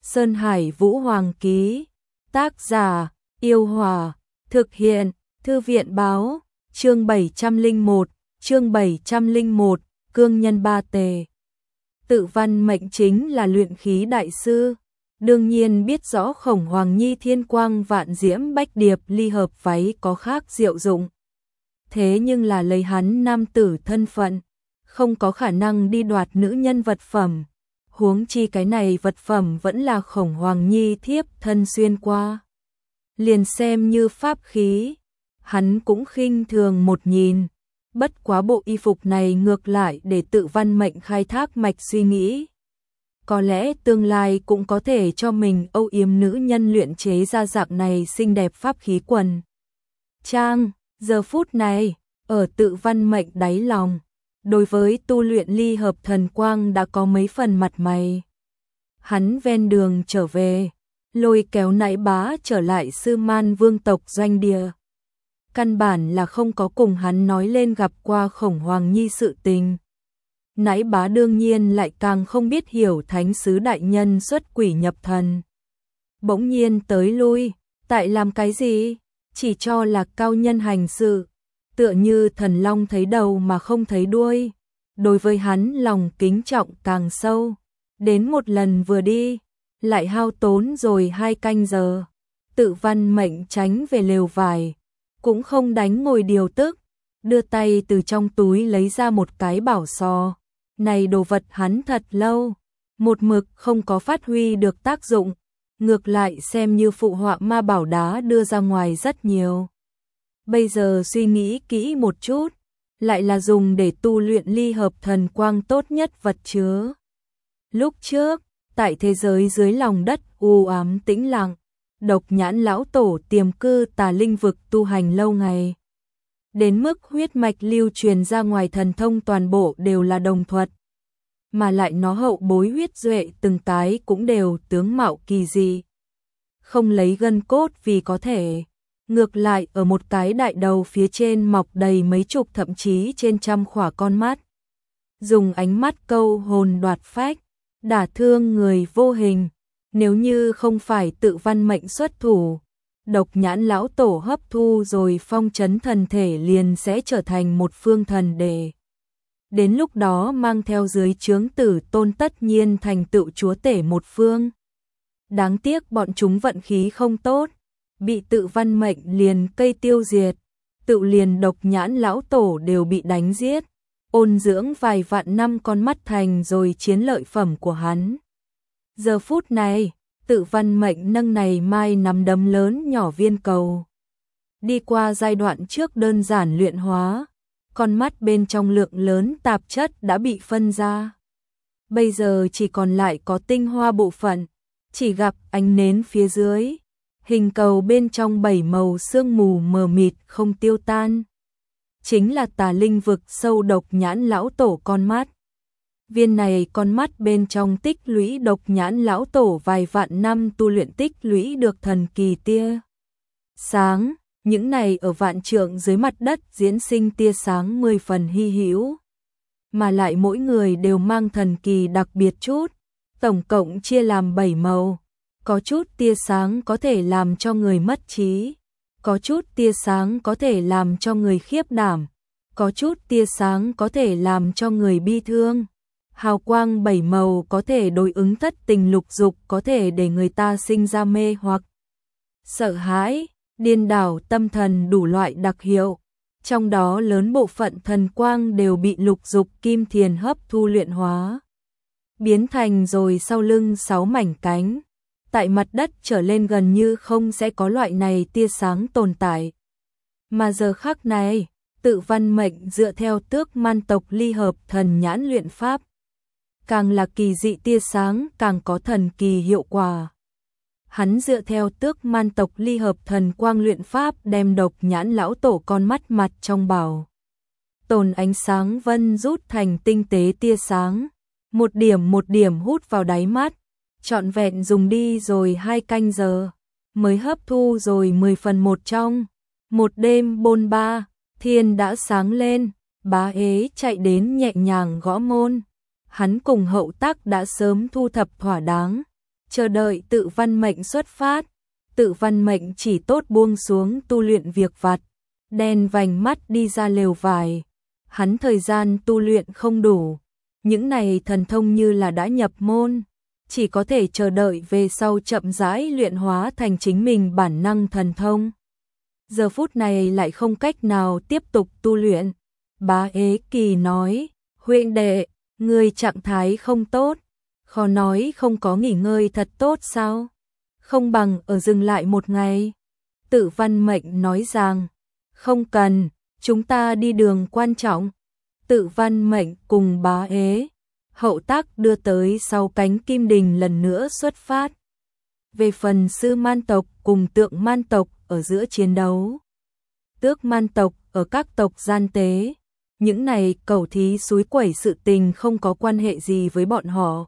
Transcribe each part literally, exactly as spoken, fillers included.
Sơn Hải Vũ Hoàng ký. Tác giả, Yêu Hòa. Thực hiện, Thư viện báo. Chương bảy trăm lẻ một, chương bảy trăm lẻ một, cương nhân ba tề. Tự văn mệnh chính là luyện khí đại sư. Đương nhiên biết rõ Khổng Hoàng Nhi thiên quang vạn diễm bách điệp ly hợp váy có khác diệu dụng. Thế nhưng là lấy hắn nam tử thân phận, không có khả năng đi đoạt nữ nhân vật phẩm. Huống chi cái này vật phẩm vẫn là Khổng Hoàng Nhi thiếp thân xuyên qua. Liền xem như pháp khí, hắn cũng khinh thường một nhìn. Bất quá bộ y phục này ngược lại để tự văn mệnh khai thác mạch suy nghĩ. Có lẽ tương lai cũng có thể cho mình âu yếm nữ nhân luyện chế ra dạng này xinh đẹp pháp khí quần. Trang, giờ phút này, ở tự văn mệnh đáy lòng, đối với tu luyện ly hợp thần quang đã có mấy phần mặt mày. Hắn ven đường trở về, lôi kéo nãi bá trở lại Sư Man vương tộc doanh địa. Căn bản là không có cùng hắn nói lên gặp qua Khổng Hoàng Nhi sự tình. Nãi bá đương nhiên lại càng không biết hiểu thánh sứ đại nhân xuất quỷ nhập thần. Bỗng nhiên tới lui, tại làm cái gì? Chỉ cho là cao nhân hành sự, tựa như thần long thấy đầu mà không thấy đuôi. Đối với hắn lòng kính trọng càng sâu. Đến một lần vừa đi, lại hao tốn rồi hai canh giờ. Tự văn mệnh tránh về lều vải, cũng không đánh ngồi điều tức, đưa tay từ trong túi lấy ra một cái bảo sò. Này đồ vật hắn thật lâu, một mực không có phát huy được tác dụng, ngược lại xem như phụ họa ma bảo đá đưa ra ngoài rất nhiều. Bây giờ suy nghĩ kỹ một chút, lại là dùng để tu luyện ly hợp thần quang tốt nhất vật chứa. Lúc trước, tại thế giới dưới lòng đất u ám tĩnh lặng, Độc Nhãn lão tổ tiềm cư Tà Linh vực tu hành lâu ngày. Đến mức huyết mạch lưu truyền ra ngoài thần thông toàn bộ đều là đồng thuật. Mà lại nó hậu bối huyết duệ từng cái cũng đều tướng mạo kỳ dị. Không lấy gân cốt vì có thể. Ngược lại ở một cái đại đầu phía trên mọc đầy mấy chục thậm chí trên trăm khỏa con mắt. Dùng ánh mắt câu hồn đoạt phách, đả thương người vô hình. Nếu như không phải tự văn mệnh xuất thủ, Độc Nhãn lão tổ hấp thu rồi phong trấn thần thể liền sẽ trở thành một phương thần đề. Đến lúc đó mang theo dưới trướng tử tôn tất nhiên thành tựu chúa tể một phương. Đáng tiếc bọn chúng vận khí không tốt, bị tự văn mệnh liền cây tiêu diệt, tự liền Độc Nhãn lão tổ đều bị đánh giết, ôn dưỡng vài vạn năm con mắt thành rồi chiến lợi phẩm của hắn. Giờ phút này, tự văn mệnh nâng này mai nắm đấm lớn nhỏ viên cầu. Đi qua giai đoạn trước đơn giản luyện hóa, con mắt bên trong lượng lớn tạp chất đã bị phân ra. Bây giờ chỉ còn lại có tinh hoa bộ phận, chỉ gặp ánh nến phía dưới. Hình cầu bên trong bảy màu sương mù mờ mịt không tiêu tan. Chính là Tà Linh vực sâu Độc Nhãn lão tổ con mắt. Viên này con mắt bên trong tích lũy Độc Nhãn lão tổ vài vạn năm tu luyện tích lũy được thần kỳ tia sáng, những này ở vạn trượng dưới mặt đất diễn sinh tia sáng mười phần hy hữu, mà lại mỗi người đều mang thần kỳ đặc biệt chút, tổng cộng chia làm bảy màu, có chút tia sáng có thể làm cho người mất trí, có chút tia sáng có thể làm cho người khiếp đảm, có chút tia sáng có thể làm cho người bi thương. Hào quang bảy màu có thể đối ứng thất tình lục dục, có thể để người ta sinh ra mê hoặc sợ hãi, điên đảo tâm thần đủ loại đặc hiệu. Trong đó lớn bộ phận thần quang đều bị lục dục kim thiền hấp thu luyện hóa, biến thành rồi sau lưng sáu mảnh cánh. Tại mặt đất trở lên gần như không sẽ có loại này tia sáng tồn tại. Mà giờ khắc này, tự văn mệnh dựa theo Tước Man tộc ly hợp thần nhãn luyện pháp. Càng là kỳ dị tia sáng càng có thần kỳ hiệu quả. Hắn dựa theo Tước Man tộc ly hợp thần quang luyện pháp đem Độc Nhãn lão tổ con mắt mặt trong bảo tồn ánh sáng vân rút thành tinh tế tia sáng, một điểm một điểm hút vào đáy mắt, trọn vẹn dùng đi rồi hai canh giờ, mới hấp thu rồi mười phần một trong. Một đêm bôn ba, thiên đã sáng lên, bá ế chạy đến nhẹ nhàng gõ môn. Hắn cùng hậu tác đã sớm thu thập thỏa đáng, chờ đợi Tự Văn Mệnh xuất phát. Tự Văn Mệnh chỉ tốt buông xuống tu luyện việc vặt, đen vành mắt đi ra lều vải. Hắn thời gian tu luyện không đủ, những này thần thông như là đã nhập môn, chỉ có thể chờ đợi về sau chậm rãi luyện hóa thành chính mình bản năng thần thông. Giờ phút này lại không cách nào tiếp tục tu luyện. Bá Ế Kỳ nói, huynh đệ, người trạng thái không tốt, khó nói không có nghỉ ngơi thật tốt sao? Không bằng ở dừng lại một ngày. Tự Văn Mệnh nói rằng, không cần, chúng ta đi đường quan trọng. Tự Văn Mệnh cùng Bá Ế Hậu Tác đưa tới sau cánh kim đình lần nữa xuất phát. Về phần Sư Man tộc cùng Tượng Man tộc ở giữa chiến đấu, Tước Man tộc ở các tộc gian tế, những này cẩu thí xúi quẩy sự tình không có quan hệ gì với bọn họ.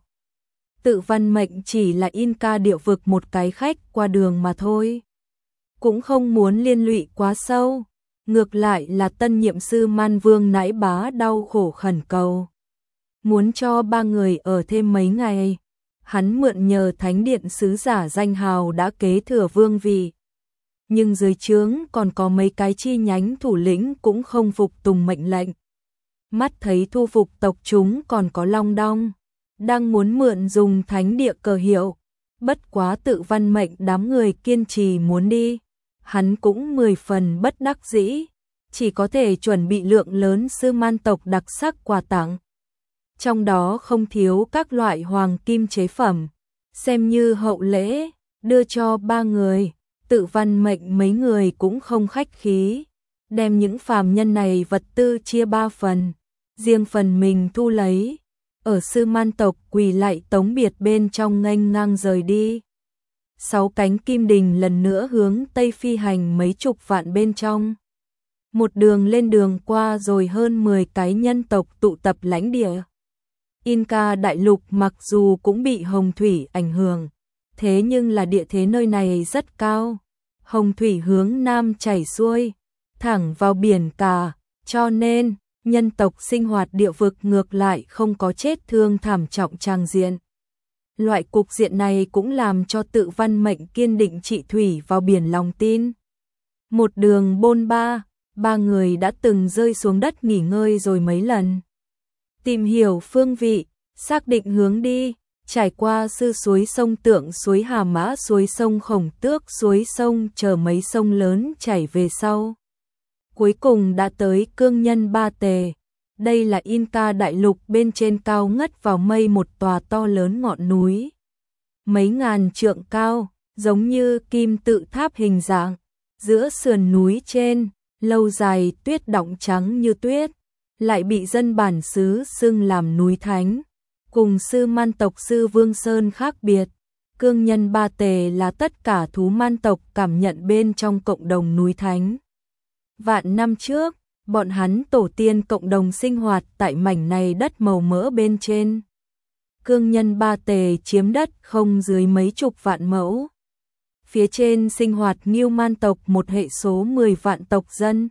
Tự Văn Mệnh chỉ là Inca địa vực một cái khách qua đường mà thôi, cũng không muốn liên lụy quá sâu. Ngược lại là tân nhiệm sư Man Vương Nãi Bá đau khổ khẩn cầu, muốn cho ba người ở thêm mấy ngày. Hắn mượn nhờ Thánh Điện sứ giả danh hào đã kế thừa vương vị, nhưng dưới trướng còn có mấy cái chi nhánh thủ lĩnh cũng không phục tùng mệnh lệnh. Mắt thấy thu phục tộc chúng còn có long đong, đang muốn mượn dùng thánh địa cờ hiệu. Bất quá Tự Văn Mệnh đám người kiên trì muốn đi, hắn cũng mười phần bất đắc dĩ, chỉ có thể chuẩn bị lượng lớn Sư Man tộc đặc sắc quà tặng. Trong đó không thiếu các loại hoàng kim chế phẩm, xem như hậu lễ, đưa cho ba người. Tự Văn Mệnh mấy người cũng không khách khí, đem những phàm nhân này vật tư chia ba phần, riêng phần mình thu lấy. Ở Sư Man tộc quỳ lạy tống biệt bên trong nghênh ngang rời đi. Sáu cánh kim đình lần nữa hướng Tây phi hành mấy chục vạn bên trong. Một đường lên đường qua rồi hơn mười cái nhân tộc tụ tập lãnh địa. Inca đại lục mặc dù cũng bị hồng thủy ảnh hưởng, thế nhưng là địa thế nơi này rất cao. Hồng thủy hướng nam chảy xuôi, thẳng vào biển cả, cho nên nhân tộc sinh hoạt địa vực ngược lại không có chết thương thảm trọng tràng diện. Loại cục diện này cũng làm cho Tự Văn Mệnh kiên định trị thủy vào biển lòng tin. Một đường bôn ba, ba người đã từng rơi xuống đất nghỉ ngơi rồi mấy lần. Tìm hiểu phương vị, xác định hướng đi, trải qua sư suối sông Tượng, suối Hà Mã, suối sông Khổng Tước, suối sông chờ mấy sông lớn chảy về sau. Cuối cùng đã tới Cương Nhân Ba Tề. Đây là Inca đại lục bên trên cao ngất vào mây một tòa to lớn ngọn núi. Mấy ngàn trượng cao, giống như kim tự tháp hình dạng. Giữa sườn núi trên, lâu dài tuyết đọng trắng như tuyết, lại bị dân bản xứ xưng làm núi thánh. Cùng Sư Man tộc Sư Vương Sơn khác biệt, Cương Nhân Ba Tề là tất cả thú man tộc cảm nhận bên trong cộng đồng núi thánh. Vạn năm trước, bọn hắn tổ tiên cộng đồng sinh hoạt tại mảnh này đất màu mỡ bên trên. Cương Nhân Ba Tề chiếm đất không dưới mấy chục vạn mẫu. Phía trên sinh hoạt Ngưu Man tộc một hệ số mười vạn tộc dân.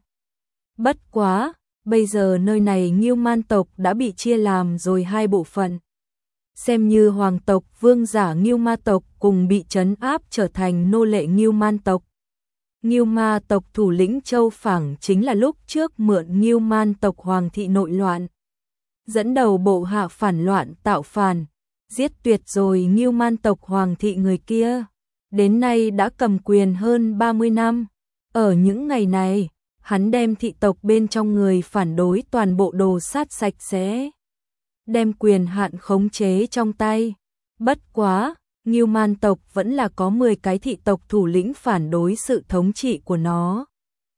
Bất quá, bây giờ nơi này Ngưu Man tộc đã bị chia làm rồi hai bộ phận. Xem như hoàng tộc vương giả Ngưu Ma tộc cùng bị trấn áp trở thành nô lệ Ngưu Man tộc. Ngưu Ma tộc thủ lĩnh Châu Phẳng chính là lúc trước mượn Ngưu Man tộc hoàng thị nội loạn, dẫn đầu bộ hạ phản loạn tạo phản, giết tuyệt rồi Ngưu Man tộc hoàng thị người kia. Đến nay đã cầm quyền hơn ba mươi năm. Ở những ngày này, hắn đem thị tộc bên trong người phản đối toàn bộ đồ sát sạch sẽ, đem quyền hạn khống chế trong tay. Bất quá, Ngưu Man tộc vẫn là có mười cái thị tộc thủ lĩnh phản đối sự thống trị của nó.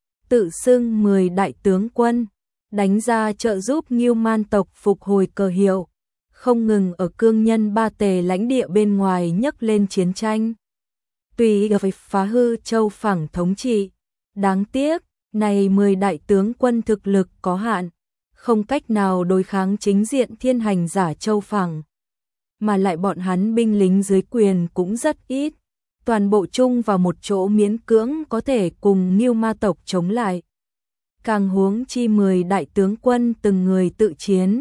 Tự xưng mười đại tướng quân, đánh ra trợ giúp Ngưu Man tộc phục hồi cờ hiệu, không ngừng ở Cương Nhân Ba Tề lãnh địa bên ngoài nhấc lên chiến tranh. Tùy ở phá hư Châu Phẳng thống trị. Đáng tiếc, này mười đại tướng quân thực lực có hạn, không cách nào đối kháng chính diện thiên hành giả Châu Phẳng. Mà lại bọn hắn binh lính dưới quyền cũng rất ít, toàn bộ chung vào một chỗ miễn cưỡng có thể cùng Ngưu Ma tộc chống lại. Càng huống chi mười đại tướng quân từng người tự chiến,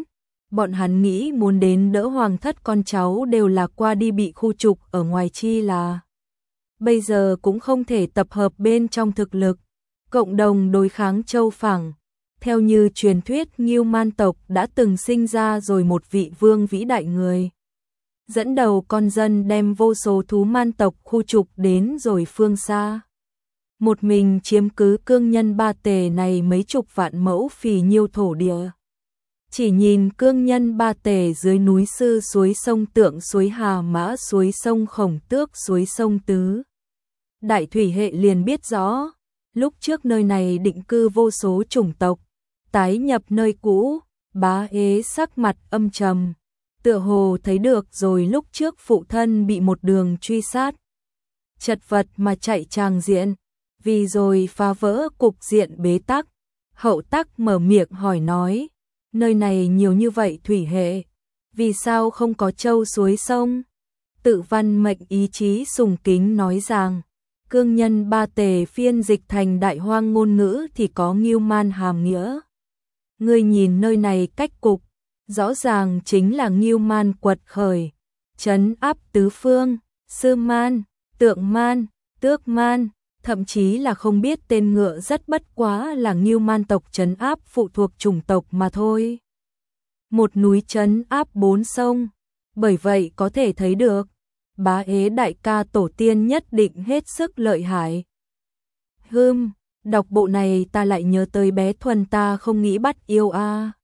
Bọn hắn nghĩ muốn đến đỡ hoàng thất con cháu đều là qua đi bị khu trục ở ngoài chi là. Bây giờ cũng không thể tập hợp bên trong thực lực, cộng đồng đối kháng Châu Phẳng. Theo như truyền thuyết Ngưu Man tộc đã từng sinh ra rồi một vị vương vĩ đại người. Dẫn đầu con dân đem vô số thú man tộc khu trục đến rồi phương xa. Một mình chiếm cứ cương nhân ba tề này mấy chục vạn mẫu phì nhiêu thổ địa. Chỉ nhìn cương nhân ba tề dưới núi Sư suối sông Tượng suối Hà Mã suối sông Khổng Tước suối sông Tứ. Đại thủy hệ liền biết rõ, lúc trước nơi này định cư vô số chủng tộc, tái nhập nơi cũ, Bá Ế sắc mặt âm trầm, tựa hồ thấy được rồi lúc trước phụ thân bị một đường truy sát. Chật vật mà chạy tràng diện, vì rồi phá vỡ cục diện bế tắc, Hậu Tắc mở miệng hỏi nói, nơi này nhiều như vậy thủy hệ, vì sao không có châu suối sông? Tự văn mệnh ý chí sùng kính nói rằng, cương nhân ba tề phiên dịch thành đại hoang ngôn ngữ thì có Ngưu Man hàm nghĩa. Ngươi nhìn nơi này cách cục, rõ ràng chính là Ngưu Man quật khởi, trấn áp tứ phương, Sư Man, Tượng Man, Tước Man, thậm chí là không biết tên ngựa rất bất quá là Ngưu Man tộc trấn áp phụ thuộc chủng tộc mà thôi. Một núi trấn áp bốn sông, bởi vậy có thể thấy được, Bá Ế đại ca tổ tiên nhất định hết sức lợi hại. Hừm, đọc bộ này ta lại nhớ tới bé Thuần ta không nghĩ bắt yêu a. À.